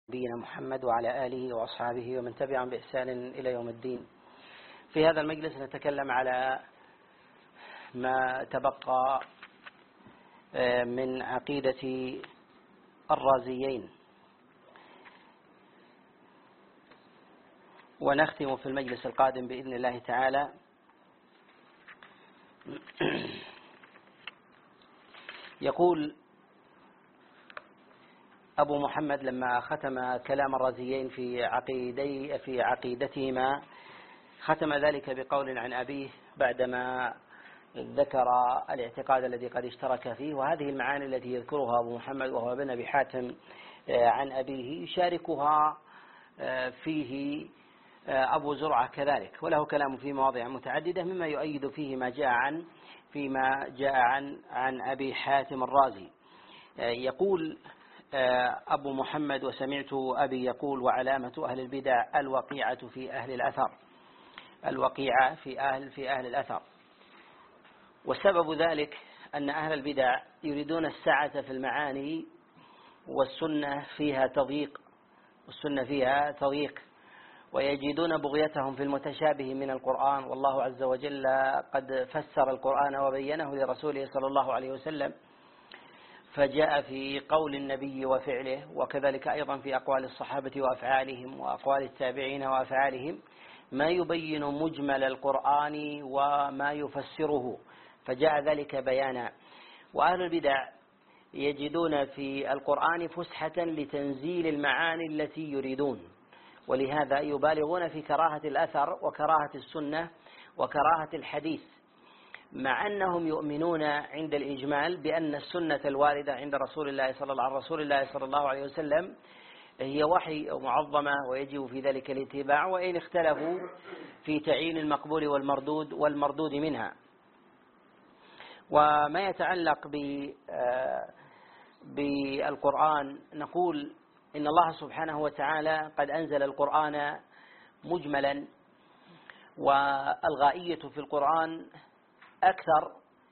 نبينا محمد وعلى آله وأصحابه ومن تبعهم بإحسان إلى يوم الدين. في هذا المجلس نتكلم على ما تبقى من عقيدة الرازيين، ونختم في المجلس القادم بإذن الله تعالى يقول أبو محمد لما ختم كلام الرازيين في عقيدتهما ختم ذلك بقول عن أبيه بعدما ذكر الاعتقاد الذي قد اشترك فيه، وهذه المعاني التي يذكرها أبو محمد وهو ابن أبي حاتم عن أبيه يشاركها فيه أبو زرعة كذلك، وله كلام في مواضع متعددة مما يؤيد فيه فيما جاء عن أبي حاتم الرازي. يقول أبو محمد: وسمعت أبي يقول: وعلامة أهل البدع الوقيعة في أهل الأثر، الوقيعة في أهل الأثر. وسبب ذلك أن أهل البدع يريدون السعة في المعاني، والسنة فيها تضييق، ويجدون بغيتهم في المتشابه من القرآن، والله عز وجل قد فسر القرآن وبينه لرسوله صلى الله عليه وسلم، فجاء في قول النبي وفعله، وكذلك أيضا في أقوال الصحابة وأفعالهم وأقوال التابعين وأفعالهم ما يبين مجمل القرآن وما يفسره، فجاء ذلك بيانا. وأهل البدع يجدون في القرآن فسحة لتنزيل المعاني التي يريدون، ولهذا يبالغون في كراهة الأثر وكراهة السنة وكراهة الحديث، مع أنهم يؤمنون عند الإجمال بأن السنة الواردة عند رسول الله صلى الله عليه وسلم هي وحي معظمة ويجب في ذلك الاتباع، وإن اختلفوا في تعيين المقبول والمردود منها. وما يتعلق بالقرآن نقول إن الله سبحانه وتعالى قد أنزل القرآن مجملا، والغائية في القرآن أكثر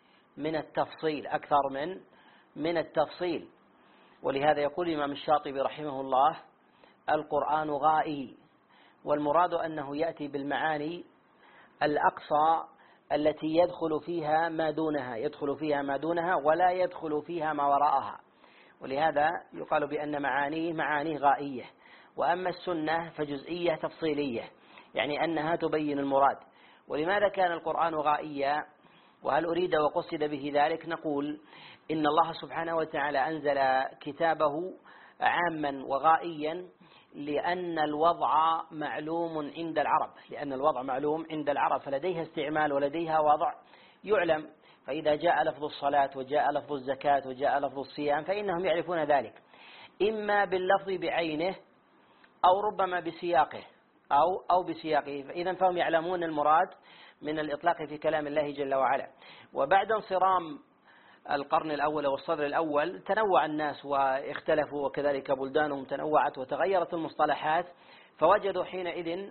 من التفصيل، ولهذا يقول الإمام الشاطبي رحمه الله: القرآن غائي، والمراد أنه يأتي بالمعاني الأقصى التي يدخل فيها ما دونها ولا يدخل فيها ما وراءها، ولهذا يقال بأن معانيه غائية. وأما السنة فجزئية تفصيلية، يعني أنها تبين المراد. ولماذا كان القرآن غائيا؟ وهل أريد وقصد به ذلك؟ نقول إن الله سبحانه وتعالى أنزل كتابه عاما وغائيا لأن الوضع معلوم عند العرب، فلديها استعمال ولديها وضع يعلم، فإذا جاء لفظ الصلاة وجاء لفظ الزكاة وجاء لفظ الصيام فإنهم يعرفون ذلك، إما باللفظ بعينه أو ربما بسياقه أو بسياقه، فإذا فهم يعلمون المراد من الإطلاق في كلام الله جل وعلا. وبعد انصرام القرن الأول والصدر الأول تنوع الناس واختلفوا، وكذلك بلدانهم تنوعت وتغيرت المصطلحات، فوجدوا حينئذ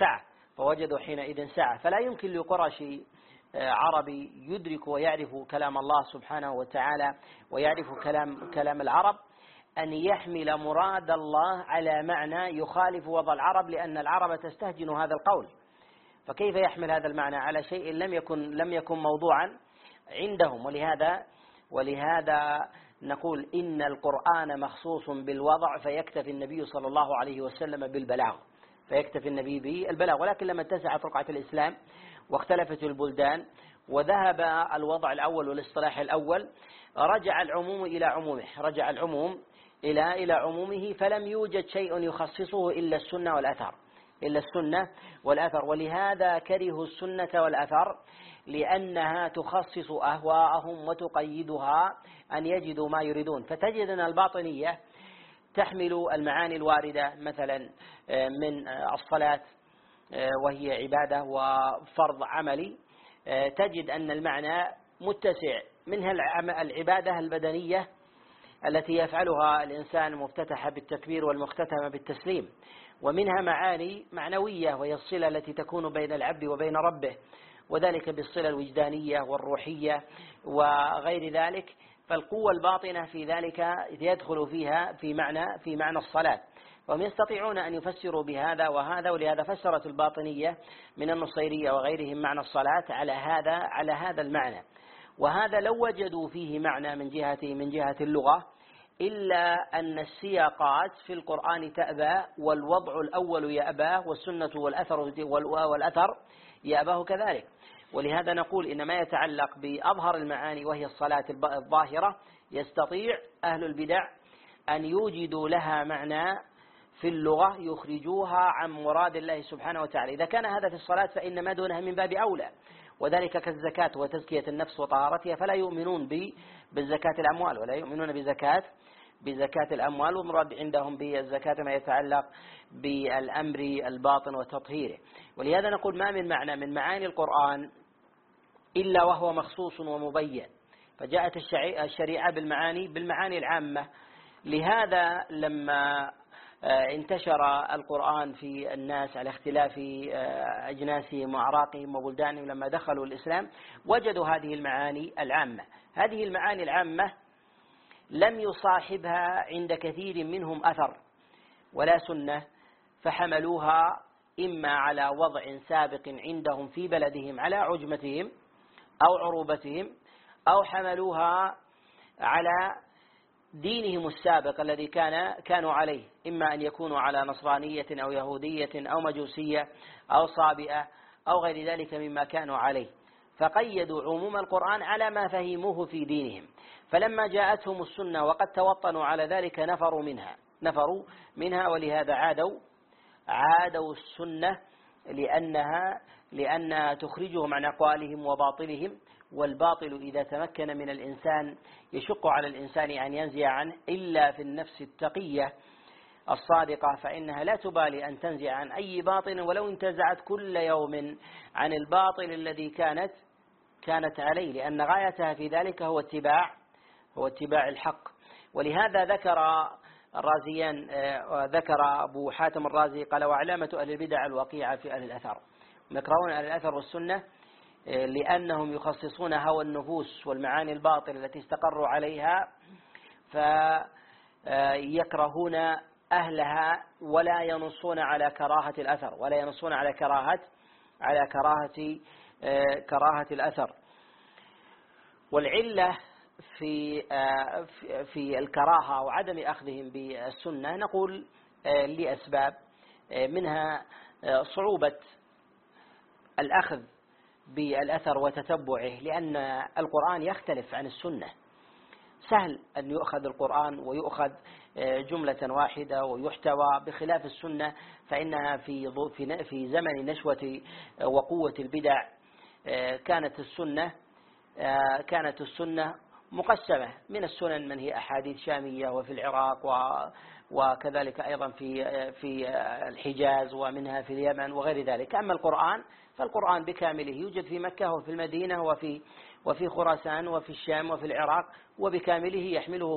سعة، فلا يمكن لقرشي عربي يدرك ويعرف كلام الله سبحانه وتعالى ويعرف كلام العرب أن يحمل مراد الله على معنى يخالف وضع العرب، لأن العرب تستهجن هذا القول، فكيف يحمل هذا المعنى على شيء لم يكن موضوعا عندهم؟ ولهذا نقول إن القرآن مخصوص بالوضع، فيكتفي النبي صلى الله عليه وسلم بالبلاغ، ولكن لما اتسعت رقعة الإسلام واختلفت البلدان وذهب الوضع الأول والاصطلاح الأول، رجع العموم إلى عمومه، فلم يوجد شيء يخصصه إلا السنة والأثر. ولهذا كرهوا السنة والأثر، لأنها تخصص أهواءهم وتقيدها أن يجدوا ما يريدون. فتجد أن الباطنية تحمل المعاني الواردة مثلا من الصلاة وهي عبادة وفرض عملي، تجد أن المعنى متسع، منها العبادة البدنية التي يفعلها الإنسان مفتتحة بالتكبير والمختتمة بالتسليم، ومنها معاني معنوية وهي الصلة التي تكون بين العبد وبين ربه، وذلك بالصلة الوجدانية والروحية وغير ذلك. فالقوة الباطنة في ذلك يدخل فيها في معنى الصلاة، وهم يستطيعون أن يفسروا بهذا وهذا، ولهذا فسرت الباطنية من النصيرية وغيرهم معنى الصلاة على هذا المعنى. وهذا لو وجدوا فيه معنى من جهة اللغة، إلا أن السياقات في القرآن تأبى، والوضع الأول يأباه، والسنة والأثر يأباه كذلك. ولهذا نقول إن ما يتعلق بأظهر المعاني وهي الصلاة الظاهرة يستطيع أهل البدع أن يوجدوا لها معنى في اللغة يخرجوها عن مراد الله سبحانه وتعالى. إذا كان هذا في الصلاة فإن ما دونها من باب أولى، وذلك كالزكاة وتزكية النفس وطهارتها، فلا يؤمنون بالزكاة الأموال ولا يؤمنون بزكاة الأموال، والمراد عندهم بالزكاة ما يتعلق بالأمر الباطن وتطهيره. ولهذا نقول ما من معنى من معاني القرآن إلا وهو مخصوص ومبين، فجاءت الشريعة بالمعاني العامة. لهذا لما انتشر القرآن في الناس على اختلاف أجناسهم وأعراقهم وبلدانهم، لما دخلوا الإسلام وجدوا هذه المعاني العامة. هذه المعاني العامة لم يصاحبها عند كثير منهم أثر ولا سنة، فحملوها إما على وضع سابق عندهم في بلدهم على عجمتهم أو عروبتهم، أو حملوها على دينهم السابق الذي كانوا عليه، إما أن يكونوا على نصرانية أو يهودية أو مجوسية أو صابئة أو غير ذلك مما كانوا عليه، فقيدوا عموم القرآن على ما فهموه في دينهم. فلما جاءتهم السنة وقد توطنوا على ذلك نفروا منها ولهذا عادوا السنة لأنها تخرجهم عن أقوالهم وباطلهم. والباطل إذا تمكن من الإنسان يشق على الإنسان أن ينزع عنه، إلا في النفس التقية الصادقة فإنها لا تبالي أن تنزع عن أي باطل، ولو انتزعت كل يوم عن الباطل الذي كانت عليه، لأن غايتها في ذلك هو اتباع الحق. ولهذا ذكر أبو حاتم الرازي قال: وعلامة أهل البدع الوقيعة في أهل الأثر. يكرهون أهل الأثر والسنة لأنهم يخصصون هوى النفوس والمعاني الباطلة التي استقروا عليها، فيكرهون أهلها ولا ينصون على كراهة الأثر، ولا ينصون على كراهة الأثر. والعلة في الكراهة وعدم أخذهم بالسنة نقول لأسباب، منها صعوبة الأخذ بالأثر وتتبعه، لأن القرآن يختلف عن السنة. سهل أن يؤخذ القرآن ويؤخذ جملة واحدة ويحتوى، بخلاف السنة فإنها في زمن نشوة وقوة البدع كانت السنة مقسمة. من السنن من هي أحاديث شامية وفي العراق، وكذلك أيضا في الحجاز، ومنها في اليمن وغير ذلك. أما فالقرآن بكامله يوجد في مكة وفي المدينة وفي خراسان وفي الشام وفي العراق، وبكامله يحمله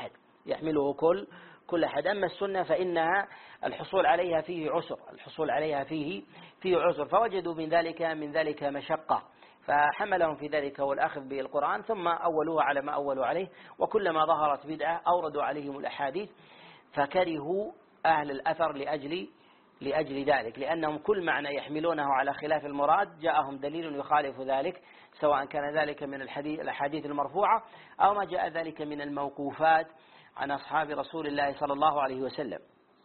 كل أحد. أما السنة فإنها الحصول عليها فيه عسر، فوجدوا من ذلك مشقة، فحملهم في ذلك هو الأخذ بالقرآن، ثم أولوه على ما أولوا عليه. وكلما ظهرت بدعة أوردوا عليهم الأحاديث، فكرهوا أهل الأثر لأجل ذلك، لأنهم كل معنى يحملونه على خلاف المراد جاءهم دليل يخالف ذلك، سواء كان ذلك من الأحاديث المرفوعة أو ما جاء ذلك من الموقوفات عن أصحاب رسول الله صلى الله عليه وسلم.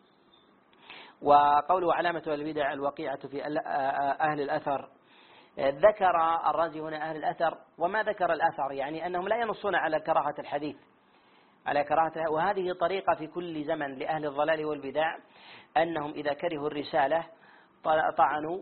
وقوله علامة البدع الوقيعة في أهل الأثر، ذكر الرازي هنا أهل الأثر، وما ذكر الأثر يعني أنهم لا ينصون على كراهة الحديث، وهذه طريقة في كل زمن لأهل الضلال والبدع، أنهم إذا كرهوا الرسالة طعنوا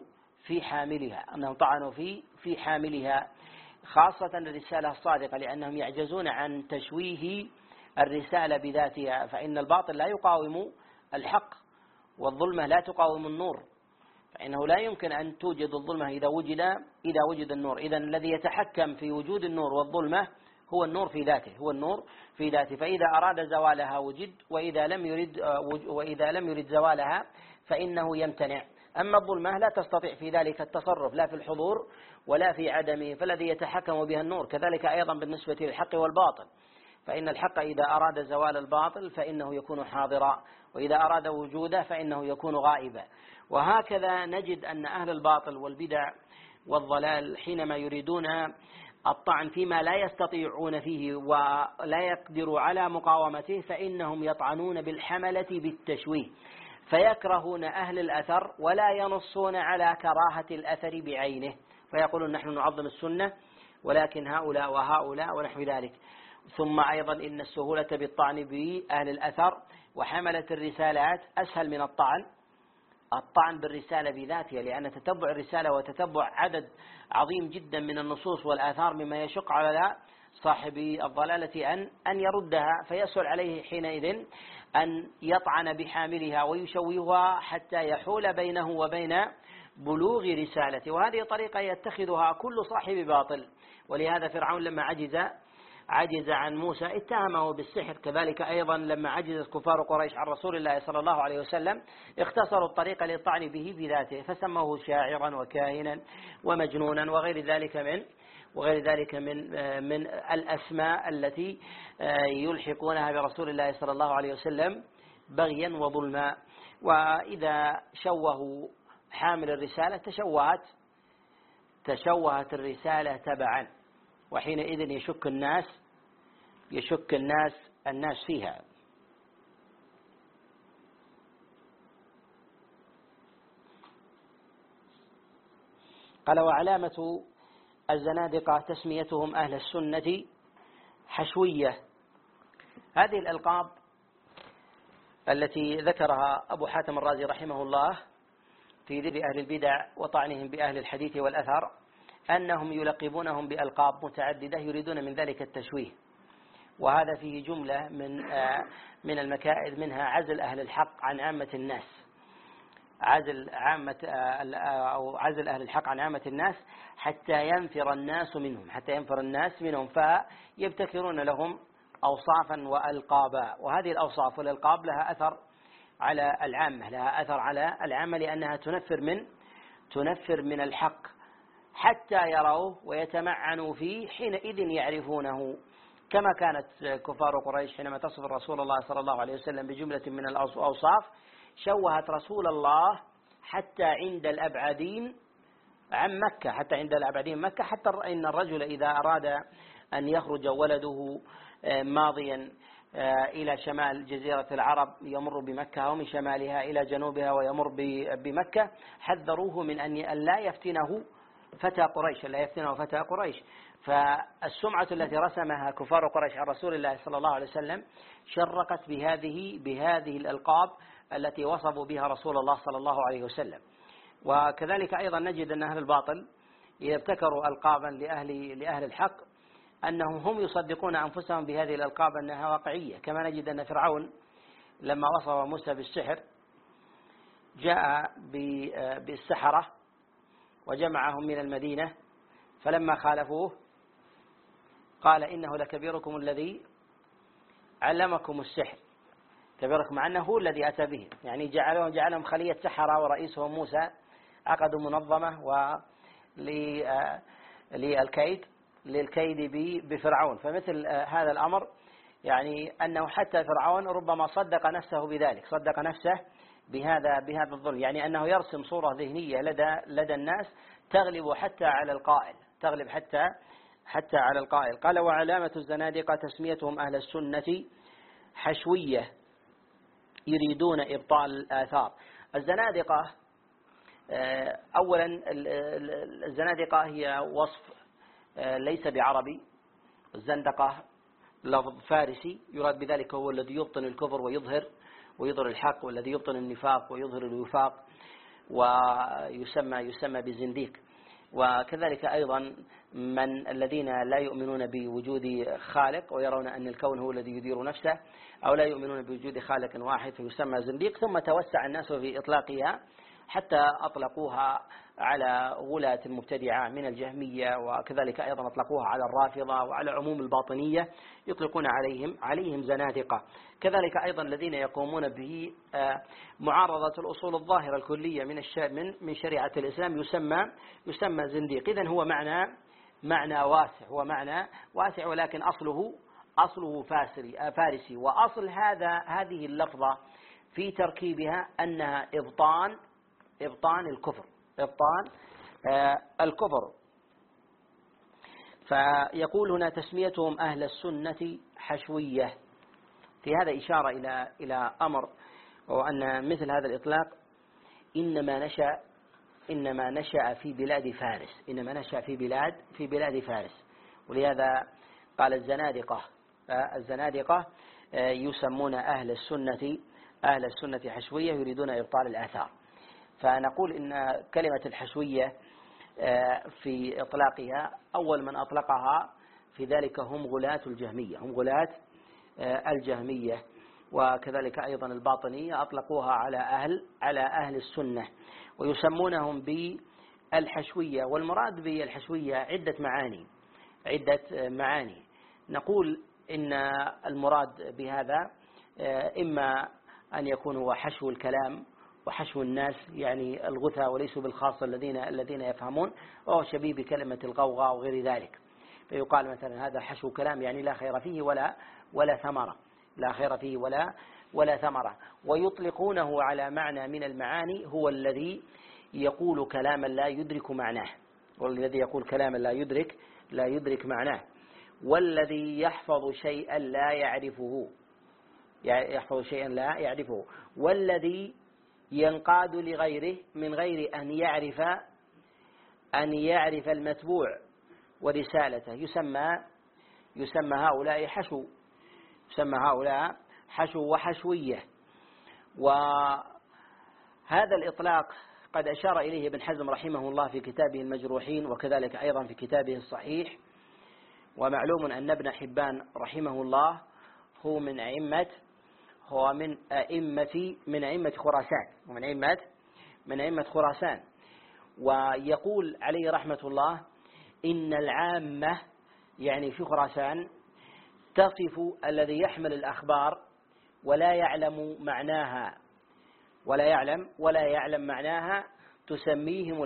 في حاملها، خاصة الرسالة الصادقة، لأنهم يعجزون عن تشويه الرسالة بذاتها، فإن الباطل لا يقاوم الحق، والظلمة لا تقاوم النور، فإنه لا يمكن أن توجد الظلمة إذا وجد النور. إذن الذي يتحكم في وجود النور والظلمة هو النور في ذاته، فإذا أراد زوالها وجد، وإذا لم يرد زوالها فإنه يمتنع. أما الظلمة لا تستطيع في ذلك التصرف، لا في الحضور ولا في عدمه، فالذي يتحكم بها النور. كذلك أيضا بالنسبة للحق والباطل، فإن الحق إذا أراد زوال الباطل فإنه يكون حاضرا، وإذا أراد وجوده فإنه يكون غائبا. وهكذا نجد أن أهل الباطل والبدع والضلال حينما يريدون الطعن فيما لا يستطيعون فيه ولا يقدروا على مقاومته فإنهم يطعنون بالحملة بالتشويه، فيكرهون أهل الأثر ولا ينصون على كراهة الأثر بعينه، فيقولون نحن نعظم السنة ولكن هؤلاء وهؤلاء ونحو ذلك. ثم أيضا إن السهولة بالطعن بأهل الأثر وحملة الرسالات أسهل من الطعن بالرسالة بذاتها، لأن تتبع الرسالة وتتبع عدد عظيم جدا من النصوص والآثار مما يشق على صاحب الضلالة أن يردها، فيسهل عليه حينئذ أن يطعن بحاملها ويشوهها حتى يحول بينه وبين بلوغ رسالته. وهذه طريقة يتخذها كل صاحب باطل. ولهذا فرعون لما عجز عن موسى اتهمه بالسحر، كذلك أيضا لما عجز كفار قريش عن رسول الله صلى الله عليه وسلم اختصروا الطريق للطعن به بذاته، فسموه شاعرا وكاهنا ومجنونا وغير ذلك من الأسماء التي يلحقونها برسول الله صلى الله عليه وسلم بغيا وظلما. وإذا شوهوا حامل الرسالة تشوهت الرسالة تبعا، وحينئذ يشك الناس فيها. قال وعلامة الزنادقة تسميتهم أهل السنة حشوية. هذه الألقاب التي ذكرها أبو حاتم الرازي رحمه الله في ذكر أهل البدع وطعنهم بأهل الحديث والأثر أنهم يلقبونهم بألقاب متعددة يريدون من ذلك التشويه، وهذا فيه جملة من المكائد، منها عزل أهل الحق عن عامة الناس، عزل أهل الحق عن عامة الناس حتى ينفر الناس منهم، فيبتكرون لهم أوصافا وألقابا. وهذه الأوصاف والألقاب لها أثر على العامة، لأنها تنفر من الحق حتى يروه ويتمعنوا فيه، حينئذ يعرفونه. كما كانت كفار قريش حينما تصف رسول الله صلى الله عليه وسلم بجملة من الأوصاف شوهت رسول الله حتى عند الأبعدين عن مكة، حتى إن الرجل إذا أراد أن يخرج ولده ماضيا إلى شمال جزيرة العرب يمر بمكة، ومن شمالها إلى جنوبها ويمر بمكة، حذروه من أن لا يفتنه فتى قريش. فالسمعة التي رسمها كفار قريش عن رسول الله صلى الله عليه وسلم شرقت بهذه الألقاب التي وصفوا بها رسول الله صلى الله عليه وسلم. وكذلك أيضا نجد أن أهل الباطل إذا ابتكروا ألقابا لأهل الحق أنهم هم يصدقون أنفسهم بهذه الألقاب أنها واقعية. كما نجد أن فرعون لما وصف موسى بالسحر جاء بالسحرة وجمعهم من المدينة، فلما خالفوه قال إنه لكبيركم الذي علمكم السحر، كبيركم عنه هو الذي أتى به، يعني جعلهم خلية سحرة، ورئيسهم موسى عقدوا منظمة للكيد بفرعون. فمثل هذا الأمر يعني أنه حتى فرعون ربما صدق نفسه بهذا الظلم، يعني أنه يرسم صورة ذهنية لدى الناس تغلب حتى على القائل. قال وعلامة الزنادقة تسميتهم أهل السنة حشوية يريدون إبطال الآثار. الزنادقة أولا الزنادقة هي وصف ليس بعربي، الزندقة لفظ فارسي يراد بذلك هو الذي يبطن الكفر ويظهر الحق، والذي يبطن النفاق ويظهر الوفاق، ويسمى بزنديق. وكذلك أيضا من الذين لا يؤمنون بوجود خالق ويرون أن الكون هو الذي يدير نفسه، أو لا يؤمنون بوجود خالق واحد فيسمى زنديق. ثم توسع الناس في إطلاقها حتى أطلقوها على غلاة المبتدعة من الجهمية، وكذلك أيضا أطلقوها على الرافضة وعلى عموم الباطنية يطلقون عليهم زنادقة. كذلك أيضا الذين يقومون به معارضة الأصول الظاهرة الكلية من شريعة الإسلام يسمى زنديق. إذن هو معنى واسع، ولكن أصله فارسي. وأصل هذه اللفظة في تركيبها أنها إبطان الكفر. فيقول هنا تسميتهم أهل السنة حشوية. في هذا إشارة إلى أمر، وأن مثل هذا الإطلاق إنما نشأ في بلاد فارس، في بلاد فارس. ولهذا قال الزنادقة يسمون أهل السنة حشوية، يريدون إبطال الآثار. فنقول إن كلمة الحشوية في إطلاقها أول من أطلقها في ذلك هم غلاة الجهمية، وكذلك أيضا الباطنية أطلقوها على أهل السنة، ويسمونهم بالحشوية. والمراد بالحشوية عدة معاني. نقول إن المراد بهذا إما أن يكون هو حشو الكلام وحشو الناس، يعني الغثى وليسوا بالخاصة الذين يفهمون، وهو شبيه بكلمة الغوغاء وغير ذلك. فيقال مثلا هذا حشو كلام، يعني لا خير فيه ولا ثمرة. ويطلقونه على معنى من المعاني، هو الذي يقول كلاما لا يدرك معناه، والذي يقول كلاما لا يدرك معناه، والذي يحفظ شيئا لا يعرفه، والذي ينقاد لغيره من غير أن يعرف المتبوع ورسالته. يسمى هؤلاء حشو وحشوية. وهذا الإطلاق قد أشار إليه ابن حزم رحمه الله في كتابه المجروحين، وكذلك أيضا في كتابه الصحيح. ومعلوم أن ابن حبان رحمه الله هو من أئمة خراسان، ويقول عليه رحمة الله إن العامة، يعني في خراسان، تصف الذي يحمل الأخبار ولا يعلم معناها تسميهم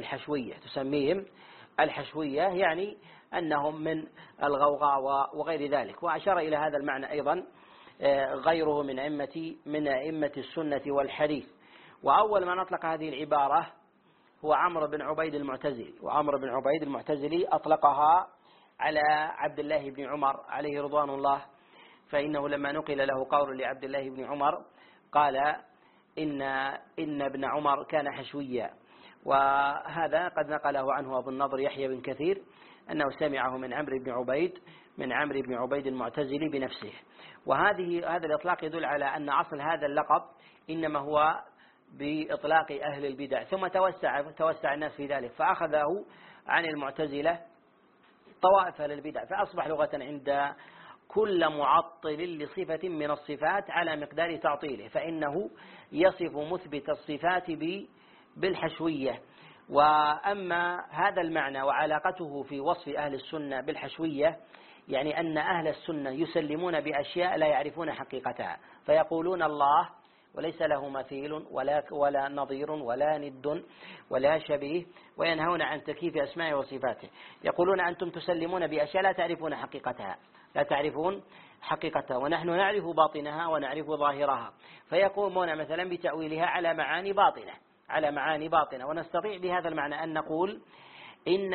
الحشوية، يعني أنهم من الغوغاء وغير ذلك. وأشار إلى هذا المعنى أيضا غيره من أئمة السنة والحديث. وأول من أطلق هذه العبارة هو عمرو بن عبيد المعتزلي، أطلقها على عبد الله بن عمر عليه رضوان الله. فإنه لما نقل له قول لعبد الله بن عمر قال إن ابن عمر كان حشويا. وهذا قد نقله عنه أبو النضر يحيى بن كثير أنه سمعه من عمرو بن عبيد المعتزلي بنفسه. هذا الإطلاق يدل على أن أصل هذا اللقب إنما هو بإطلاق أهل البدع، ثم توسع الناس في ذلك، فأخذه عن المعتزلة طوائف أهل البدع، فأصبح لغة عند كل معطل لصفة من الصفات على مقدار تعطيله، فإنه يصف مثبت الصفات بالحشوية. وأما هذا المعنى وعلاقته في وصف أهل السنة بالحشوية، يعني أن أهل السنة يسلمون بأشياء لا يعرفون حقيقتها، فيقولون الله وليس له مثيل ولا نظير ولا ند ولا شبيه، وينهون عن تكييف أسمائه وصفاته. يقولون أنتم تسلمون بأشياء لا تعرفون حقيقتها، ونحن نعرف باطنها ونعرف ظاهرها، فيقومون مثلا بتأويلها على معاني باطنة. ونستطيع بهذا المعنى أن نقول إن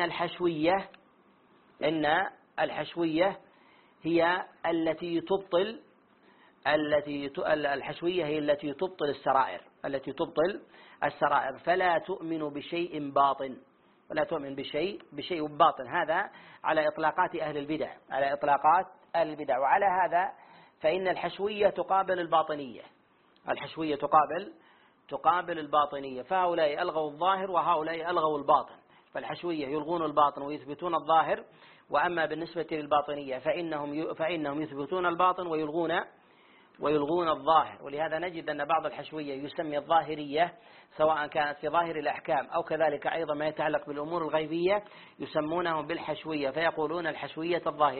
الحشوية هي التي تبطل السرائر، فلا تؤمن بشيء باطن. هذا على إطلاقات أهل البدع. وعلى هذا فإن الحشوية تقابل الباطنية، فهؤلاء ألغوا الظاهر وهؤلاء ألغوا الباطن. فالحشوية يلغون الباطن ويثبتون الظاهر، وأما بالنسبة للباطنية فإنهم يثبتون الباطن ويلغون الظاهر. ولهذا نجد أن بعض الحشوية يسمي الظاهرية، سواء كانت في ظاهر الأحكام أو كذلك أيضا ما يتعلق بالأمور الغيبية، يسمونهم بالحشوية، فيقولون الحشوية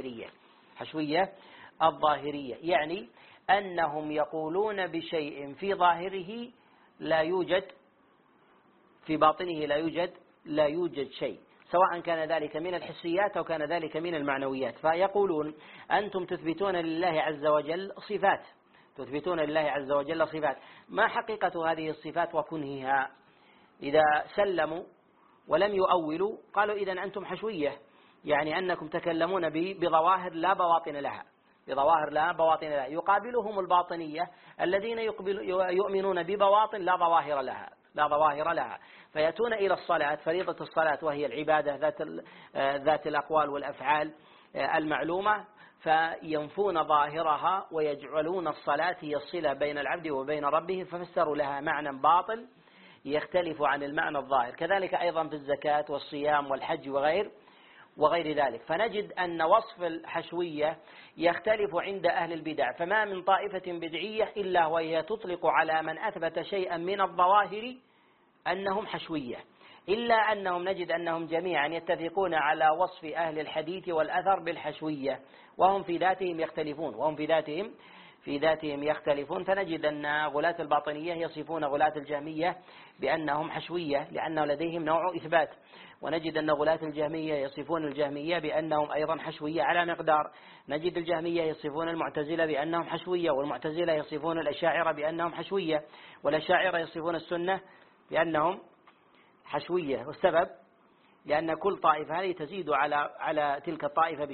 الظاهرية، يعني أنهم يقولون بشيء في ظاهره لا يوجد، في باطنه لا يوجد شيء. سواء كان ذلك من الحسيات أو كان ذلك من المعنويات. فيقولون أنتم تثبتون لله عز وجل صفات، تثبتون لله عز وجل صفات، ما حقيقة هذه الصفات وكنهها؟ إذا سلموا ولم يؤولوا قالوا إذن أنتم حشوية، يعني أنكم تكلمون بظواهر لا بواطن لها، بظواهر لا بواطن لها. يقابلهم الباطنية الذين يؤمنون ببواطن لا ظواهر لها، لا ظواهر لها، فيأتون إلى الصلاة، فريضة الصلاة وهي العبادة ذات الأقوال والأفعال المعلومة، فينفون ظاهرها ويجعلون الصلاة هي الصلة بين العبد وبين ربه، ففسروا لها معنى باطل يختلف عن المعنى الظاهر. كذلك أيضا في الزكاة والصيام والحج وغير ذلك. فنجد أن وصف الحشوية يختلف عند أهل البدع، فما من طائفة بدعية إلا وهي تطلق على من أثبت شيئا من الظواهر أنهم حشوية، إلا أنهم نجد أنهم جميعا يتفقون على وصف أهل الحديث والأثر بالحشوية، وهم في ذاتهم يختلفون، في ذاتهم يختلفون. فنجد أن غلاة الباطنية يصفون غلاة الجهمية بأنهم حشوية لأنه لديهم نوع إثبات، ونجد أن غلاة الجهمية يصفون الجهمية بأنهم أيضا حشوية على مقدار، نجد الجهمية يصفون المعتزلة بأنهم حشوية، والمعتزلة يصفون الأشاعرة بأنهم حشوية، والأشاعرة يصفون السنة بأنهم حشوية. والسبب لأن كل طائفة هذه تزيد على تلك الطائفة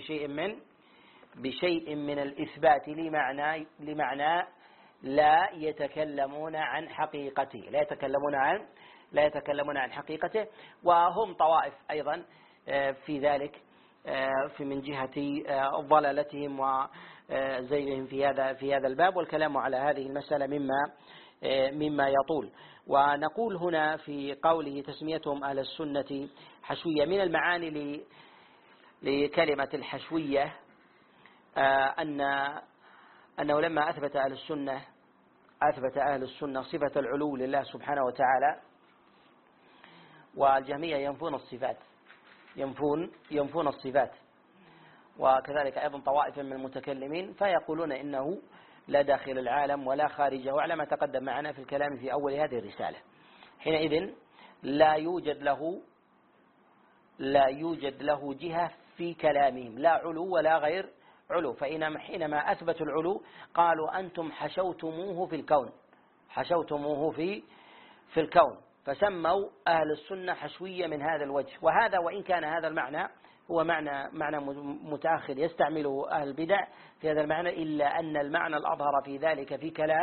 بشيء من الإثبات لمعنى لا يتكلمون عن حقيقته، لا يتكلمون عن حقيقته. وهم طوائف أيضا في ذلك من جهة ضلالتهم وزيهم في هذا الباب، والكلام على هذه المسألة مما يطول. ونقول هنا في قوله تسميتهم أهل السنة حشوية، من المعاني لكلمة الحشوية أنه لما أثبت أهل السنة صفة العلو لله سبحانه وتعالى، والجهمية ينفون الصفات، وكذلك أيضا طوائف من المتكلمين فيقولون إنه لا داخل العالم ولا خارجه، على ما تقدم معنا في الكلام في أول هذه الرسالة. حينئذ لا يوجد له جهة في كلامهم، لا علو ولا غير علو. حينما أثبتوا العلو قالوا أنتم حشوتموه في الكون، فسموا أهل السنة حشوية من هذا الوجه. وهذا وإن كان هذا المعنى هو معنى متأخر يستعمله أهل البدع في هذا المعنى، إلا أن المعنى الأظهر في ذلك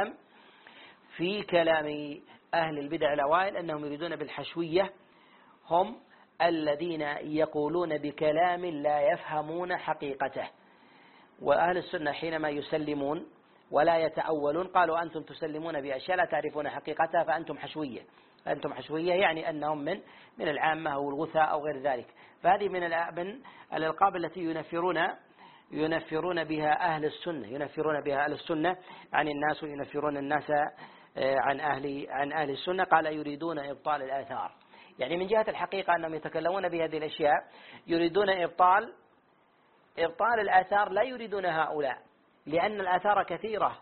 في كلام أهل البدع الأوائل أنهم يريدون بالحشوية هم الذين يقولون بكلام لا يفهمون حقيقته. وأهل السنة حينما يسلمون ولا يتأولون قالوا أنتم تسلمون بأشياء لا تعرفون حقيقتها فأنتم حشوية، يعني أنهم من العامة أو الغثاء أو غير ذلك. فهذه من الألقاب التي ينفرون بها أهل السنة عن الناس، وينفرون الناس عن أهل السنة. قال يريدون إبطال الآثار، يعني من جهة الحقيقة أنهم يتكلمون بهذه الأشياء يريدون إبطال الآثار، لا يريدون هؤلاء، لأن الآثار كثيرة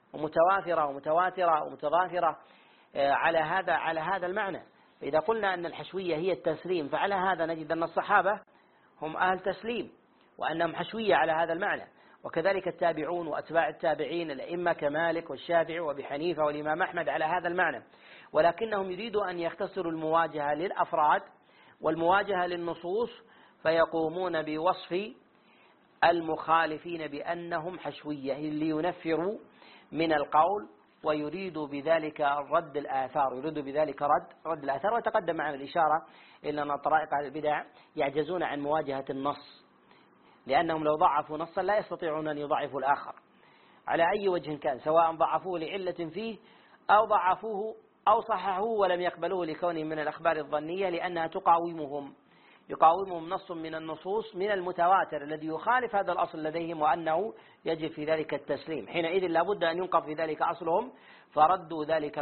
ومتواترة ومتضافرة على هذا المعنى. فإذا قلنا أن الحشوية هي التسليم، فعلى هذا نجد أن الصحابة هم أهل تسليم وأنهم حشوية على هذا المعنى، وكذلك التابعون وأتباع التابعين الأئمة كمالك والشافعي وأبي حنيفة والإمام أحمد على هذا المعنى. ولكنهم يريدوا أن يختصروا المواجهة للأفراد والمواجهة للنصوص، فيقومون بوصف المخالفين بأنهم حشوية لينفروا من القول، ويريد بذلك رد الآثار، رد الآثار. وتقدم معنا الإشارة إلى أن طرائق أهل البدع يعجزون عن مواجهة النص، لأنهم لو ضعفوا نصا لا يستطيعون أن يضعفوا الآخر على أي وجه كان، سواء ضعفوه لعلة فيه أو ضعفوه أو صححوه ولم يقبلوه لكونه من الأخبار الظنية، لأنها يقاومهم نص من النصوص من المتواتر الذي يخالف هذا الأصل لديهم، وأنه يجب في ذلك التسليم. حينئذ لابد أن ينقض في ذلك أصلهم، فردوا ذلك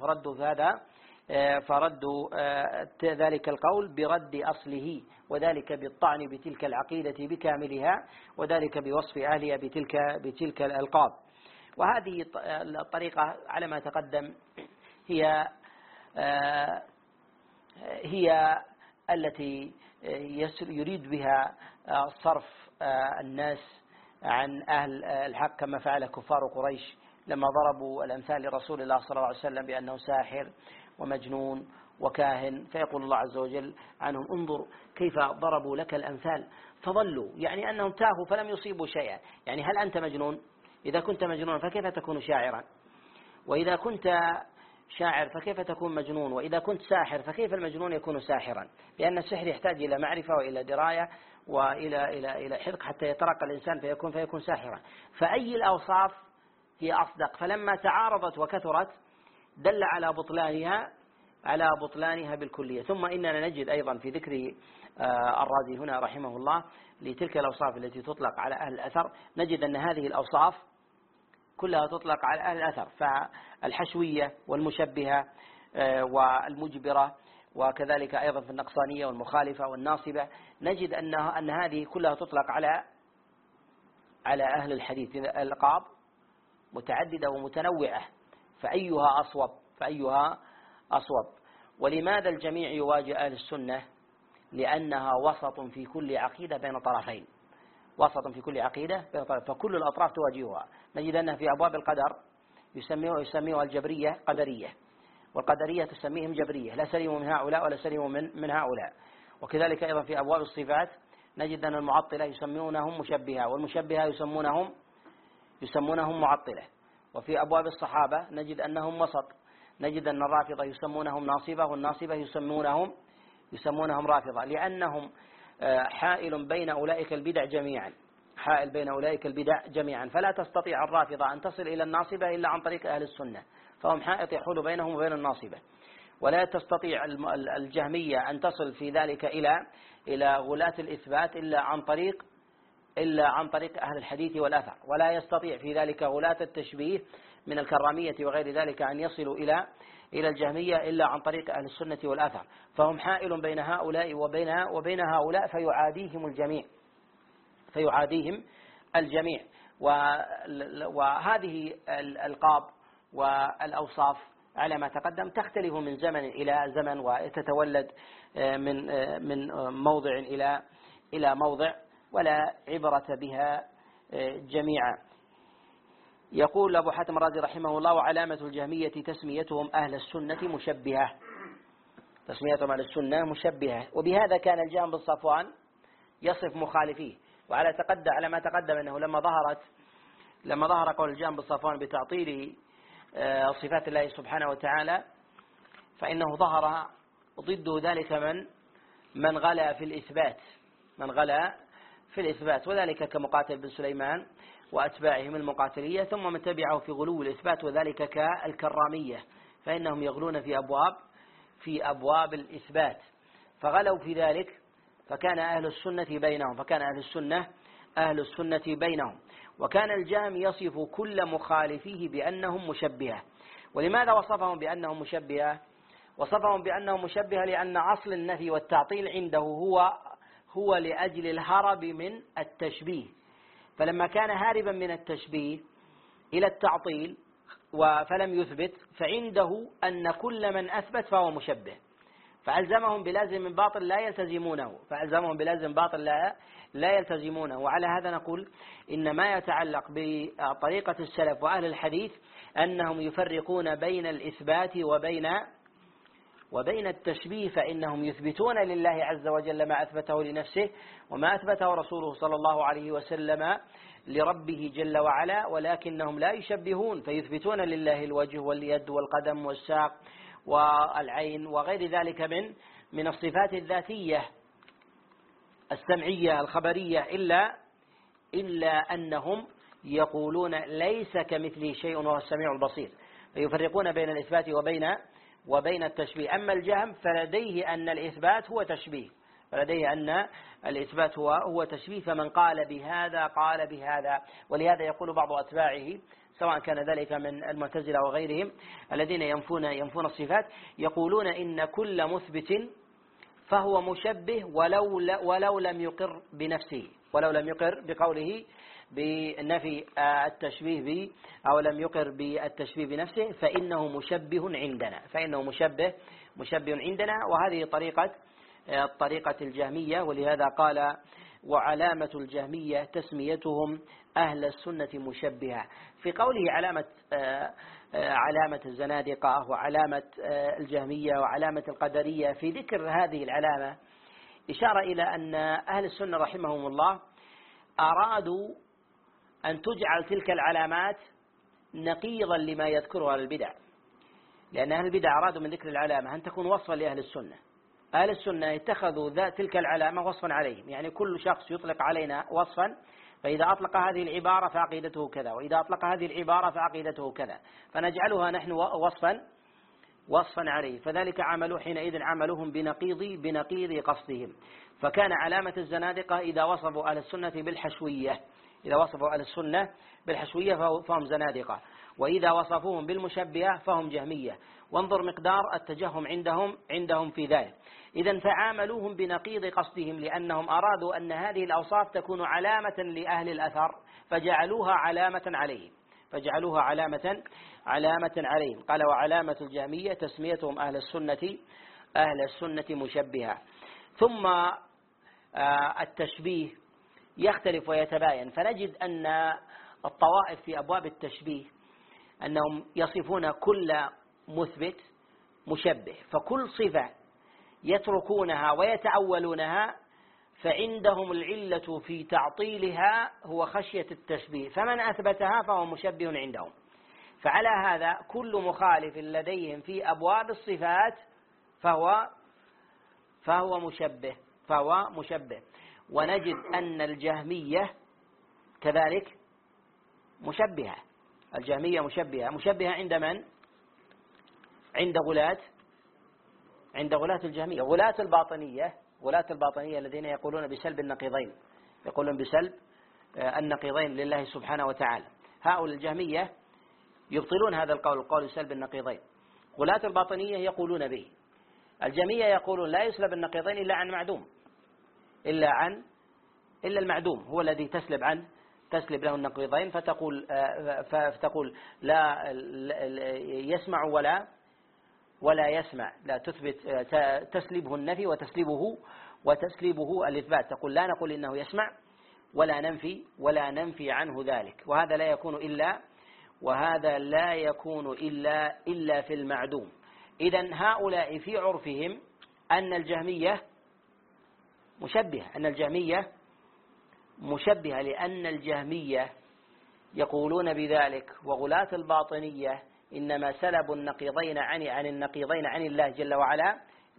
القول برد أصله، وذلك بالطعن بتلك العقيدة بكاملها، وذلك بوصف أهلها بتلك الألقاب. وهذه الطريقة على ما تقدم هي التي يريد بها صرف الناس عن أهل الحق، كما فعل كفار قريش لما ضربوا الأمثال لرسول الله صلى الله عليه وسلم بأنه ساحر ومجنون وكاهن، فيقول الله عز وجل عنهم: انظر كيف ضربوا لك الأمثال فضلوا، يعني أنهم تاهوا فلم يصيبوا شيئا. يعني هل أنت مجنون؟ إذا كنت مجنونا فكيف تكون شاعرا؟ وإذا كنت شاعر فكيف تكون مجنون؟ وإذا كنت ساحر فكيف المجنون يكون ساحرا؟ لأن السحر يحتاج إلى معرفة وإلى دراية وإلى إلى إلى حرق حتى يترقى الإنسان فيكون ساحرا. فأي الأوصاف هي أصدق؟ فلما تعارضت وكثرت دل على بطلانها بالكلية. ثم إننا نجد أيضا في ذكر الرازي هنا رحمه الله لتلك الأوصاف التي تطلق على أهل الأثر، نجد أن هذه الأوصاف كلها تطلق على أهل الأثر، فالحشوية والمشبهة والمجبرة، وكذلك أيضا في النقصانية والمخالفة والناصبة، نجد أن هذه كلها تطلق على أهل الحديث. الألقاب متعددة ومتنوعة، فأيها أصوب. ولماذا الجميع يواجه أهل السنة؟ لأنها وسط في كل عقيدة بين طرفين، فكل الأطراف تواجهها. نجد أنها في أبواب القدر يسميها الجبرية قدرية، والقدرية تسميهم جبرية، لا سليم من هؤلاء ولا سليم من هؤلاء. وكذلك أيضا في أبواب الصفات نجد أن المعطلة يسمونهم مشبهة، والمشبهة يسمونهم معطلة. وفي أبواب الصحابة نجد أنهم وسط، نجد أن الرافضة يسمونهم ناصبة، والناصبة يسمونهم رافضة، لأنهم حائل بين أولئك البدع جميعا، فلا تستطيع الرافضة أن تصل إلى الناصبة إلا عن طريق أهل السنة، فهم حائط يحول بينهم وبين الناصبة. ولا تستطيع الجهمية أن تصل في ذلك إلى غلاة الإثبات إلا عن طريق أهل الحديث والأثر. ولا يستطيع في ذلك غلاة التشبيه من الكرامية وغير ذلك أن يصلوا إلى الجهمية إلا عن طريق أهل السنة والأثر، فهم حائل بين هؤلاء وبين هؤلاء فيعاديهم الجميع. وهذه الألقاب والأوصاف على ما تقدم تختلف من زمن إلى زمن، وتتولد من موضع إلى موضع، ولا عبرة بها جميعا. يقول أبو حاتم الرازي رحمه الله: وعلامة الجهمية تسميتهم أهل السنة مشبهة. وبهذا كان الجهم بن صفوان يصف مخالفيه. وعلى ما تقدم أنه لما ظهر قول الجهم بن صفوان بتعطيل صفات الله سبحانه وتعالى، فإنه ظهر ضد ذلك من غلا في الإثبات، وذلك كمقاتل بن سليمان وأتباعهم المقاتلية، ثم من تبعه في غلو الإثبات، وذلك كالكرامية، فإنهم يغلون في أبواب الإثبات، فغلوا في ذلك، فكان أهل السنة بينهم. وكان الجهم يصف كل مخالفيه بأنهم مشبهة. ولماذا وصفهم بأنهم مشبهة؟ وصفهم بأنهم مشبهة لأن أصل النفي والتعطيل عنده هو لأجل الهرب من التشبيه، فلما كان هاربا من التشبيه إلى التعطيل فلم يثبت، فعنده أن كل من أثبت فهو مشبه، فألزمهم بلازم باطل لا يلتزمونه. وعلى هذا نقول إن ما يتعلق بطريقة السلف وأهل الحديث أنهم يفرقون بين الإثبات وبين التشبيه، فإنهم يثبتون لله عز وجل ما أثبته لنفسه وما أثبته رسوله صلى الله عليه وسلم لربه جل وعلا، ولكنهم لا يشبهون، فيثبتون لله الوجه واليد والقدم والساق والعين وغير ذلك من الصفات الذاتية السمعية الخبرية، إلا أنهم يقولون ليس كمثله شيء وهو السميع البصير، فيفرقون بين الإثبات وبين التشبيه. أما الجهم فلديه أن الإثبات هو تشبيه، فمن قال بهذا قال بهذا. ولهذا يقول بعض أتباعه سواء كان ذلك من المعتزلة وغيرهم الذين ينفون الصفات، يقولون إن كل مثبت فهو مشبه ولو لم يقر بنفسه، ولو لم يقر بقوله بنفي التشبيه أو لم يقر بالتشبيه بنفسه فإنه مشبه عندنا، وهذه طريقة الجهمية، ولهذا قال: وعلامة الجهمية تسميتهم أهل السنة مشبهة. في قوله علامة الزنادقة وعلامة الجهمية وعلامة القدرية، في ذكر هذه العلامة إشارة إلى أن أهل السنة رحمهم الله أرادوا أن تجعل تلك العلامات نقيضا لما يذكرها البدع، لأن أهل البدع أرادوا من ذكر العلامة أن تكون وصفا لأهل السنة. أهل السنة اتخذوا تلك العلامة وصفا عليهم، يعني كل شخص يطلق علينا وصفا، فإذا أطلق هذه العبارة فعقيدته كذا، وإذا أطلق هذه العبارة فعقيدته كذا، فنجعلها نحن وصفا عليه. فذلك عملوا حينئذ عملهم بنقيض قصدهم. فكان علامة الزنادقة إذا وصفوا أهل السنة بالحشوية فهم زنادقة، وإذا وصفوهم بالمشبهة فهم جهمية. وانظر مقدار التجهم عندهم في ذلك. إذن فعاملوهم بنقيض قصدهم، لأنهم أرادوا أن هذه الأوصاف تكون علامة لأهل الأثر فجعلوها علامة عليهم. قال: وعلامة الجهمية تسميتهم أهل السنة مشبهة. ثم التشبيه يختلف ويتباين، فنجد أن الطوائف في أبواب التشبيه أنهم يصفون كل مثبت مشبه، فكل صفة يتركونها ويتأولونها، فعندهم العلة في تعطيلها هو خشية التشبيه، فمن أثبتها فهو مشبه عندهم. فعلى هذا كل مخالف لديهم في أبواب الصفات فهو مشبه. ونجد أن الجهمية كذلك مشبهة. الجهمية مشبهة عند من؟ عند غلاة الجهمية. غلاة الباطنية الذين يقولون بسلب النقيضين، يقولون بسلب النقيضين لله سبحانه وتعالى. هؤلاء الجهمية يبطلون هذا القول سلب النقيضين. غلاة الباطنية يقولون به. الجهمية يقولون لا يسلب النقيضين إلا عن معدوم، إلا المعدوم هو الذي تسلب له النقيضين، فتقول لا يسمع ولا يسمع، لا تثبت، تسلبه النفي وتسلبه الإثبات. تقول لا نقول إنه يسمع ولا ننفي عنه ذلك، وهذا لا يكون إلا في المعدوم. إذن هؤلاء في عرفهم أن الجهمية مشبهة، لأن الجهمية يقولون بذلك، وغلاة الباطنية إنما سلبوا النقيضين عن النقيضين عن الله جل وعلا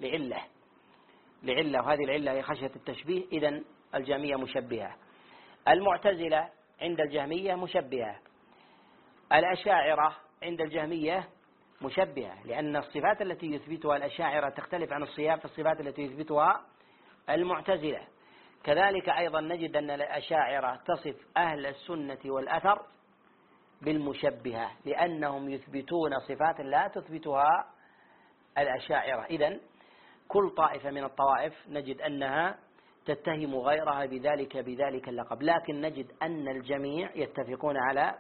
لعلة، وهذه العلة هي خشية التشبيه. إذن الجهمية مشبهة. المعتزلة عند الجهمية مشبهة. الأشاعرة عند الجهمية مشبهة، لأن الصفات التي يثبتها الأشاعرة تختلف عن الصفات التي يثبتها المعتزلة. كذلك أيضا نجد أن الأشاعرة تصف أهل السنة والأثر بالمشبهة، لأنهم يثبتون صفات لا تثبتها الأشاعرة. إذن كل طائفة من الطوائف نجد أنها تتهم غيرها بذلك اللقب، لكن نجد أن الجميع يتفقون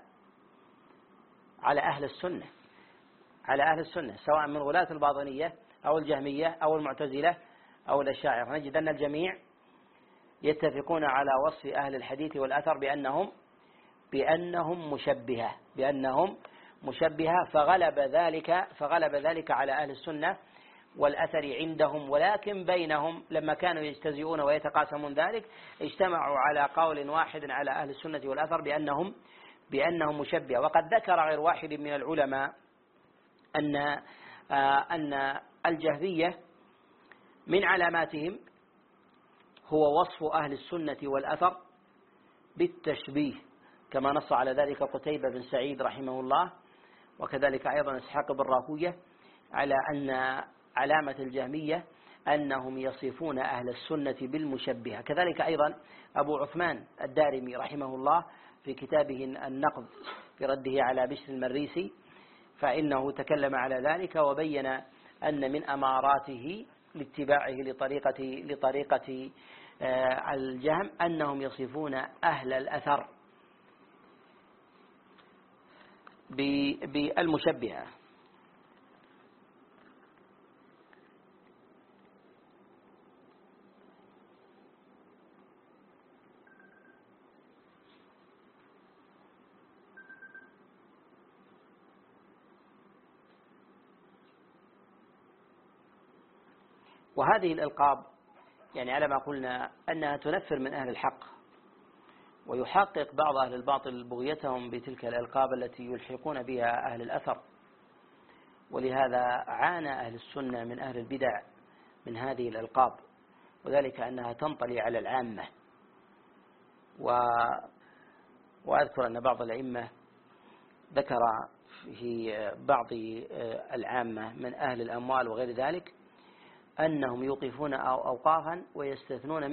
على أهل السنة، سواء من غلاة الباطنية أو الجهمية أو المعتزلة أو الأشاعرة. نجد أن الجميع يتفقون على وصف أهل الحديث والأثر بأنهم مشبهة، فغلب ذلك على أهل السنة والأثر عندهم. ولكن بينهم لما كانوا يجتزئون ويتقاسمون ذلك اجتمعوا على قول واحد على أهل السنة والأثر بأنهم مشبهة. وقد ذكر غير واحد من العلماء أن الجهمية من علاماتهم هو وصف أهل السنة والأثر بالتشبيه، كما نص على ذلك قتيبة بن سعيد رحمه الله، وكذلك أيضا إسحاق بن راهوية، على أن علامة الجهمية أنهم يصفون أهل السنة بالمشبهة. كذلك أيضا أبو عثمان الدارمي رحمه الله في كتابه النقد في رده على بشر المريسي، فإنه تكلم على ذلك وبين أن من أماراته لاتباعه لطريقة الجهم أنهم يصفون أهل الأثر بالمشبهة. وهذه الألقاب يعني على ما قلنا أنها تنفر من أهل الحق، ويحقق بعض أهل الباطل بغيتهم بتلك الألقاب التي يلحقون بها أهل الأثر. ولهذا عانى أهل السنة من أهل البدع من هذه الألقاب، وذلك أنها تنطلي على العامة. وأذكر أن بعض الأئمة ذكر في بعض العامة من أهل الأموال وغير ذلك أنهم يوقفون أوقافا ويستثنون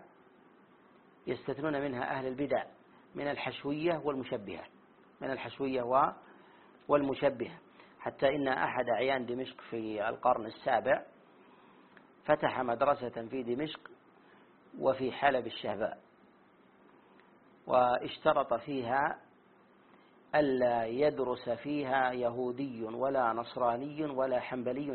منها أهل البدع من الحشوية والمشبهة، والمشبهة، حتى إن أحد أعيان دمشق في القرن السابع فتح مدرسة في دمشق وفي حلب الشهباء، واشترط فيها ألا يدرس فيها يهودي ولا نصراني ولا حنبلي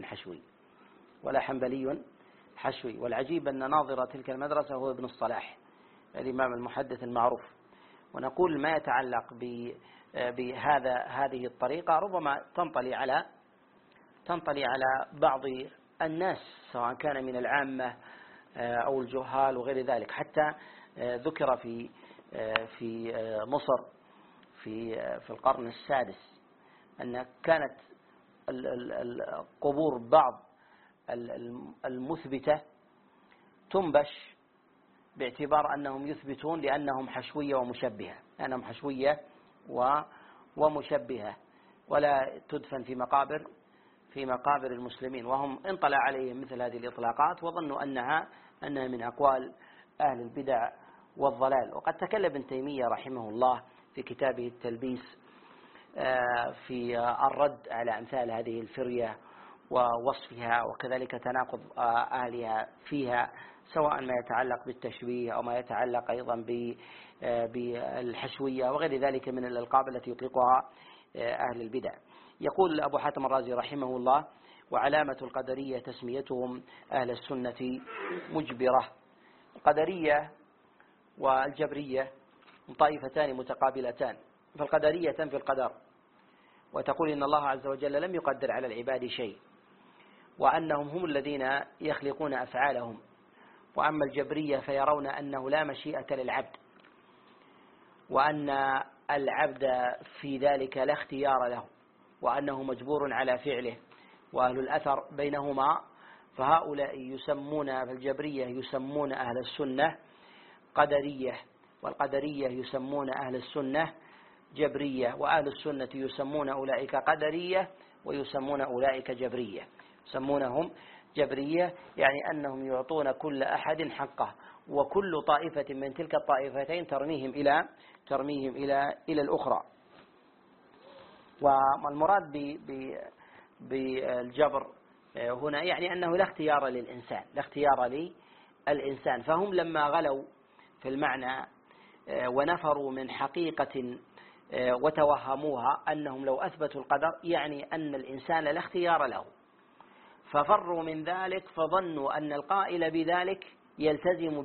حشوي. والعجيب أن ناظر تلك المدرسة هو ابن الصلاح الإمام المحدث المعروف. ونقول ما يتعلق هذه الطريقة ربما تنطلي على بعض الناس سواء كان من العامة أو الجهال وغير ذلك. حتى ذكر في مصر في القرن السادس أن كانت قبور بعض المثبتة تنبش باعتبار أنهم يثبتون لأنهم حشوية ومشبهة، ولا تدفن في مقابر المسلمين. وهم انطلع عليهم مثل هذه الإطلاقات وظنوا أنها من أقوال أهل البدع والضلال. وقد تكلم ابن تيمية رحمه الله في كتابه التلبيس في الرد على أمثال هذه الفرية ووصفها، وكذلك تناقض أهلها فيها، سواء ما يتعلق بالتشبيه أو ما يتعلق أيضا بالحشوية وغير ذلك من الألقاب التي يطلقها أهل البدع. يقول أبو حاتم الرازي رحمه الله: وعلامة القدرية تسميتهم أهل السنة مجبرة. القدرية والجبرية طائفتان متقابلتان، فالقدرية تنفي القدر وتقول إن الله عز وجل لم يقدر على العباد شيء، وأنهم هم الذين يخلقون أفعالهم. وأما الجبرية فيرون أنه لا مشيئة للعبد، وأن العبد في ذلك لا اختيار له، وأنه مجبور على فعله. وأهل الأثر بينهما، فهؤلاء الجبرية يسمون أهل السنة قدرية، والقدرية يسمون أهل السنة جبرية، وأهل السنة يسمون أولئك قدرية ويسمون أولئك جبرية. يسمونهم جبرية يعني أنهم يعطون كل أحد حقه، وكل طائفة من تلك الطائفتين ترميهم إلى الأخرى. والمراد بالجبر هنا يعني أنه لا اختيار للإنسان، فهم لما غلوا في المعنى ونفروا من حقيقة وتوهموها أنهم لو أثبتوا القدر يعني أن الإنسان لا اختيار له، ففروا من ذلك، فظنوا أن القائل بذلك يلتزم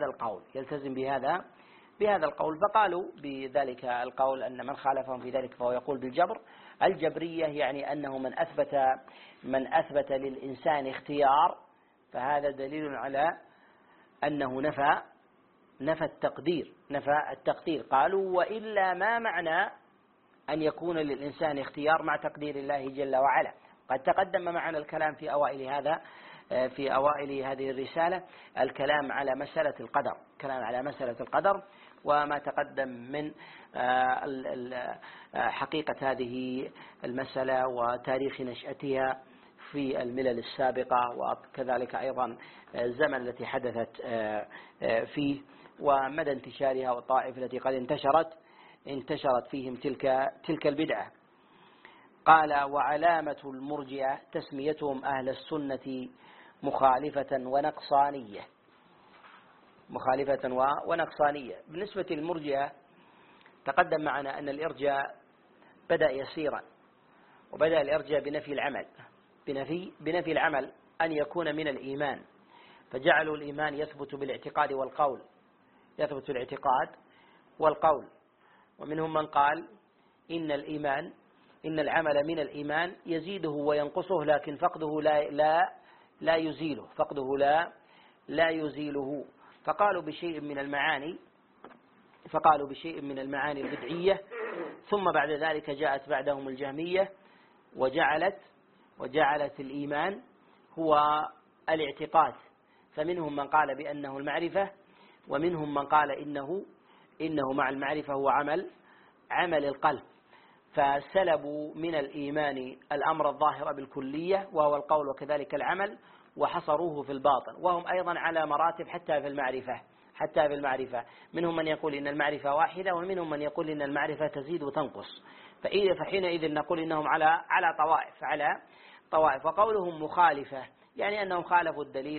بهذا القول، فقالوا بذلك القول أن من خالفهم في ذلك فهو يقول بالجبر. الجبرية يعني أنه من أثبت للإنسان اختيار، فهذا دليل على أنه نفى التقدير. قالوا: وإلا ما معنى أن يكون للإنسان اختيار مع تقدير الله جل وعلا؟ قد تقدم معنا الكلام في أوائل هذه الرسالة الكلام على مسألة القدر، وما تقدم من حقيقة هذه المسألة وتاريخ نشأتها في الملل السابقة، وكذلك أيضا الزمن التي حدثت فيه، ومدى انتشارها، والطائف التي قد انتشرت فيهم تلك البدعة. قال: وعلامة المرجئة تسميتهم أهل السنة مخالفة ونقصانية. بالنسبة للمرجئة تقدم معنا أن الإرجاء بدأ يسيرا، وبدأ الإرجاء بنفي العمل أن يكون من الإيمان، فجعلوا الإيمان يثبت بالاعتقاد والقول. ومنهم من قال إن العمل من الإيمان يزيده وينقصه، لكن فقده لا لا يزيله، فقده لا يزيله. فقالوا بشيء من المعاني البدعية. ثم بعد ذلك جاءت بعدهم الجهمية وجعلت الإيمان هو الاعتقاد، فمنهم من قال بأنه المعرفة، ومنهم من قال إنه مع المعرفة هو عمل القلب، فسلبوا من الإيمان الأمر الظاهر بالكلية وهو القول وكذلك العمل، وحصروه في الباطن. وهم أيضا على مراتب حتى في المعرفة، منهم من يقول إن المعرفة واحدة، ومنهم من يقول إن المعرفة تزيد وتنقص. فحينئذ نقول إنهم على طوائف. وقولهم مخالفة يعني أنهم خالفوا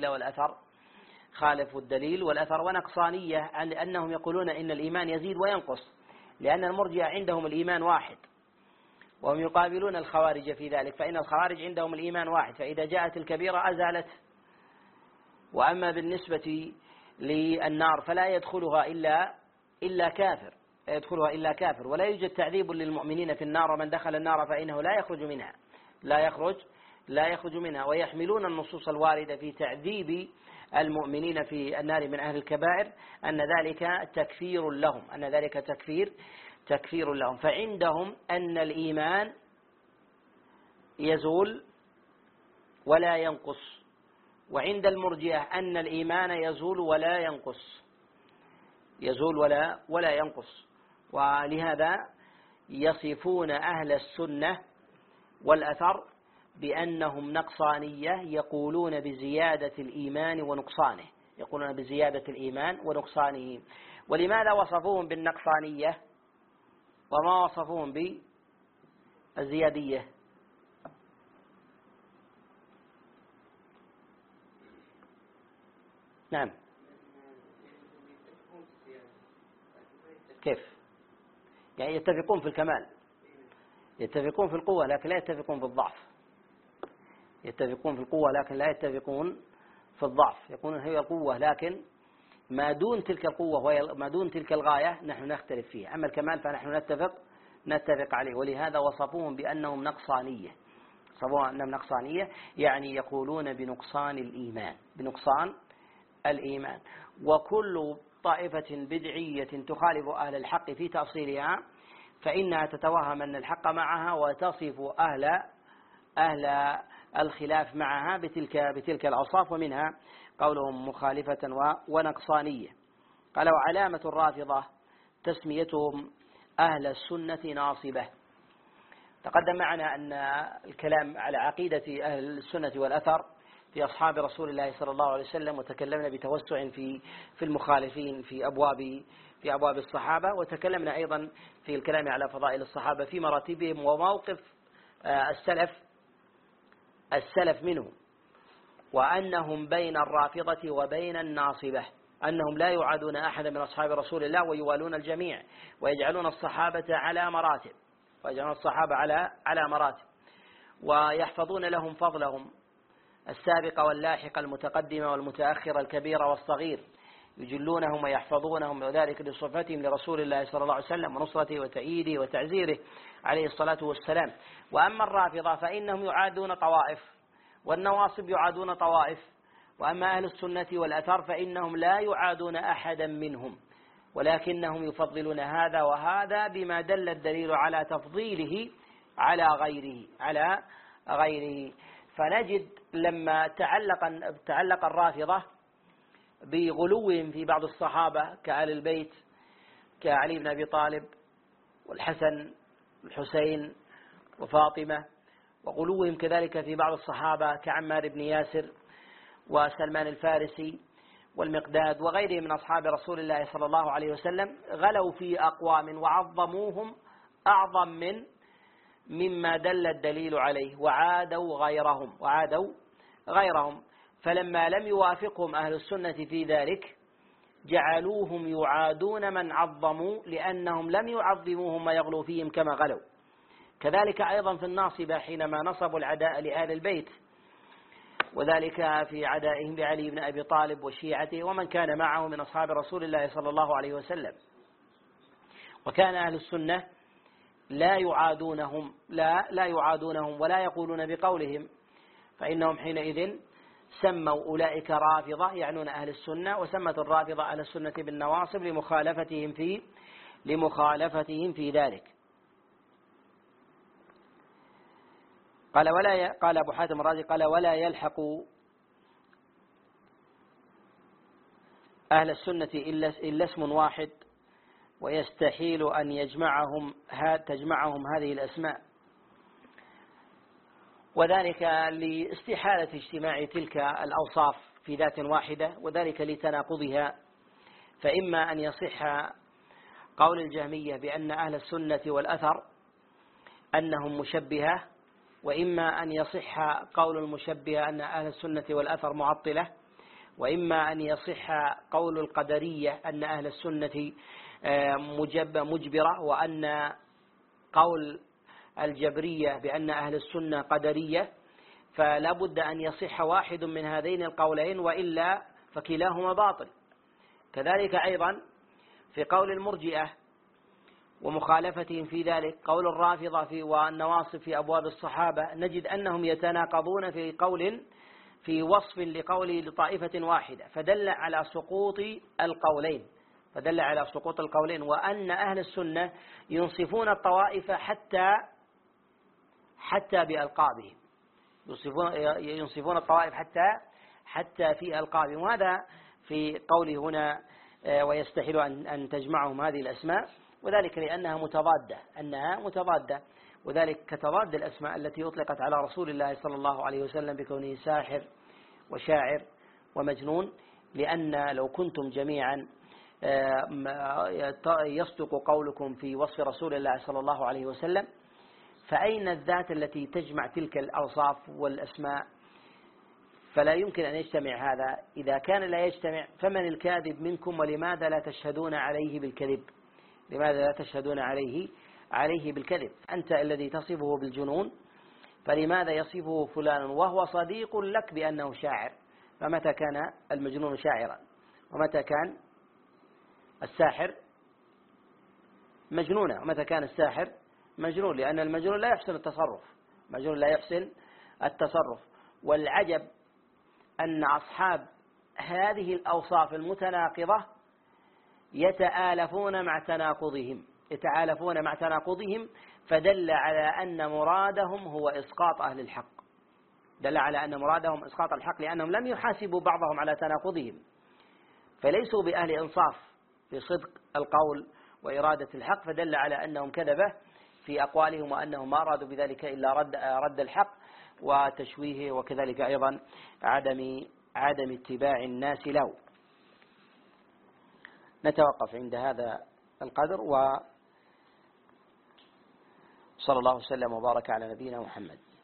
الدليل والأثر، ونقصانية أنهم يقولون إن الإيمان يزيد وينقص، لأن المرجئة عندهم الإيمان واحد، وهم يقابلون الخوارج في ذلك، فإن الخوارج عندهم الإيمان واحد، فإذا جاءت الكبيرة أزالت. وأما بالنسبة للنار فلا يدخلها إلا كافر، ولا يوجد تعذيب للمؤمنين في النار، ومن دخل النار فإنه لا يخرج منها. ويحملون النصوص الواردة في تعذيب المؤمنين في النار من أهل الكبائر أن ذلك تكفير لهم. فعندهم أن الإيمان يزول ولا ينقص، وعند المرجئة أن الإيمان يزول ولا ينقص. ولهذا يصفون أهل السنة والأثر بأنهم نقصانية، يقولون بزيادة الإيمان ونقصانه. ولماذا وصفوهم بالنقصانية وما وصفوهم بالزيادية؟ نعم، كيف؟ يعني يتفقون في الكمال، يتفقون في القوة لكن لا يتفقون في الضعف، يتفقون في القوة لكن لا يتفقون في الضعف. يقولون هي القوة لكن ما دون تلك القوة وما دون تلك الغاية نحن نختلف فيها، أما الكمال فنحن نتفق عليه. ولهذا وصفوهم بأنهم نقصانية، يعني يقولون بنقصان الإيمان. وكل طائفة بدعية تخالف أهل الحق في تأصيلها فإنها تتوهم أن الحق معها، وتصف أهل الخلاف معها بتلك الأوصاف، ومنها قولهم مخالفة ونقصانية. قالوا علامة الرافضة تسميتهم أهل السنة ناصبة. تقدم معنا أن الكلام على عقيدة أهل السنة والأثر في أصحاب رسول الله صلى الله عليه وسلم، وتكلمنا بتوسع في المخالفين في أبواب الصحابة، وتكلمنا أيضا في الكلام على فضائل الصحابة في مراتبهم وموقف السلف منهم، وأنهم بين الرافضة وبين الناصبة، أنهم لا يعادون أحدا من أصحاب رسول الله ويوالون الجميع، ويجعلون الصحابة على مراتب، ويحفظون لهم فضلهم السابق واللاحق، المتقدم والمتأخر، الكبير والصغير، يجلونهم ويحفظونهم، وذلك لصفتهم لرسول الله صلى الله عليه وسلم ونصرته وتأييده وتعزيره عليه الصلاة والسلام. وأما الرافضة فإنهم يعادون طوائف، والنواصب يعادون طوائف. وأما أهل السنة والأثر فإنهم لا يعادون أحدا منهم، ولكنهم يفضلون هذا وهذا بما دل الدليل على تفضيله على غيره. فنجد لما تعلق الرافضة بغلوهم في بعض الصحابة كآل البيت كعلي بن أبي طالب والحسن والحسين وفاطمة، وغلوهم كذلك في بعض الصحابة كعمار بن ياسر وسلمان الفارسي والمقداد وغيرهم من أصحاب رسول الله صلى الله عليه وسلم، غلوا في أقوام وعظموهم أعظم مما دل الدليل عليه، وعادوا غيرهم. فلما لم يوافقهم أهل السنة في ذلك جعلوهم يعادون من عظموا، لأنهم لم يعظموهم ويغلوا فيهم كما غلوا. كذلك أيضا في الناصبة حينما نصبوا العداء لآل البيت، وذلك في عدائهم لعلي بن أبي طالب وشيعته ومن كان معه من أصحاب رسول الله صلى الله عليه وسلم. وكان أهل السنة لا يعادونهم ولا يقولون بقولهم، فإنهم حينئذ سموا أولئك رافضة يعنون أهل السنة، وسمت الرافضة أهل السنة بالنواصب لمخالفتهم في ذلك. قال أبو حاتم الرازي قال ولا يلحق أهل السنة إلا اسم واحد، ويستحيل أن تجمعهم هذه الأسماء، وذلك لاستحالة اجتماع تلك الأوصاف في ذات واحدة، وذلك لتناقضها. فإما أن يصح قول الجهمية بأن أهل السنة والأثر أنهم مشبهة، وإما أن يصح قول المشبهة أن أهل السنة والأثر معطلة، وإما أن يصح قول القدرية أن أهل السنة مجبرة، وأن قول الجبرية بأن أهل السنة قدرية. فلا بد أن يصح واحد من هذين القولين، وإلا فكلاهما باطل. كذلك أيضا في قول المرجئة ومخالفتهم في ذلك، قول الرافضة والنواصب في أبواب الصحابة، نجد أنهم يتناقضون في وصف لطائفة واحدة، فدل على سقوط القولين، وأن أهل السنة ينصفون الطوائف حتى بألقابهم، ينصفون الطوائف حتى في ألقابهم. وهذا في قوله هنا ويستحيل أن تجمعهم هذه الأسماء، وذلك لأنها متضادة، وذلك كتضاد الأسماء التي أطلقت على رسول الله صلى الله عليه وسلم بكونه ساحر وشاعر ومجنون. لأن لو كنتم جميعا يصدق قولكم في وصف رسول الله صلى الله عليه وسلم، فأين الذات التي تجمع تلك الأوصاف والأسماء؟ فلا يمكن أن يجتمع هذا. إذا كان لا يجتمع فمن الكاذب منكم، ولماذا لا تشهدون عليه بالكذب؟ لماذا لا تشهدون عليه بالكذب؟ أنت الذي تصفه بالجنون، فلماذا يصفه فلان وهو صديق لك بأنه شاعر؟ فمتى كان المجنون شاعرا؟ ومتى كان الساحر مجنونا؟ ومتى كان الساحر مجنون؟ لأن المجنون لا يحسن التصرف. والعجب أن أصحاب هذه الأوصاف المتناقضة يتآلفون مع تناقضهم، فدل على أن مرادهم هو إسقاط أهل الحق، لأنهم لم يحاسبوا بعضهم على تناقضهم، فليسوا بأهل إنصاف في صدق القول وإرادة الحق، فدل على أنهم كذبة في أقوالهم، وأنهم ما أرادوا بذلك إلا رد الحق وتشويهه، وكذلك أيضا عدم اتباع الناس له. نتوقف عند هذا القدر، وصلى الله وسلم وبارك على نبينا محمد.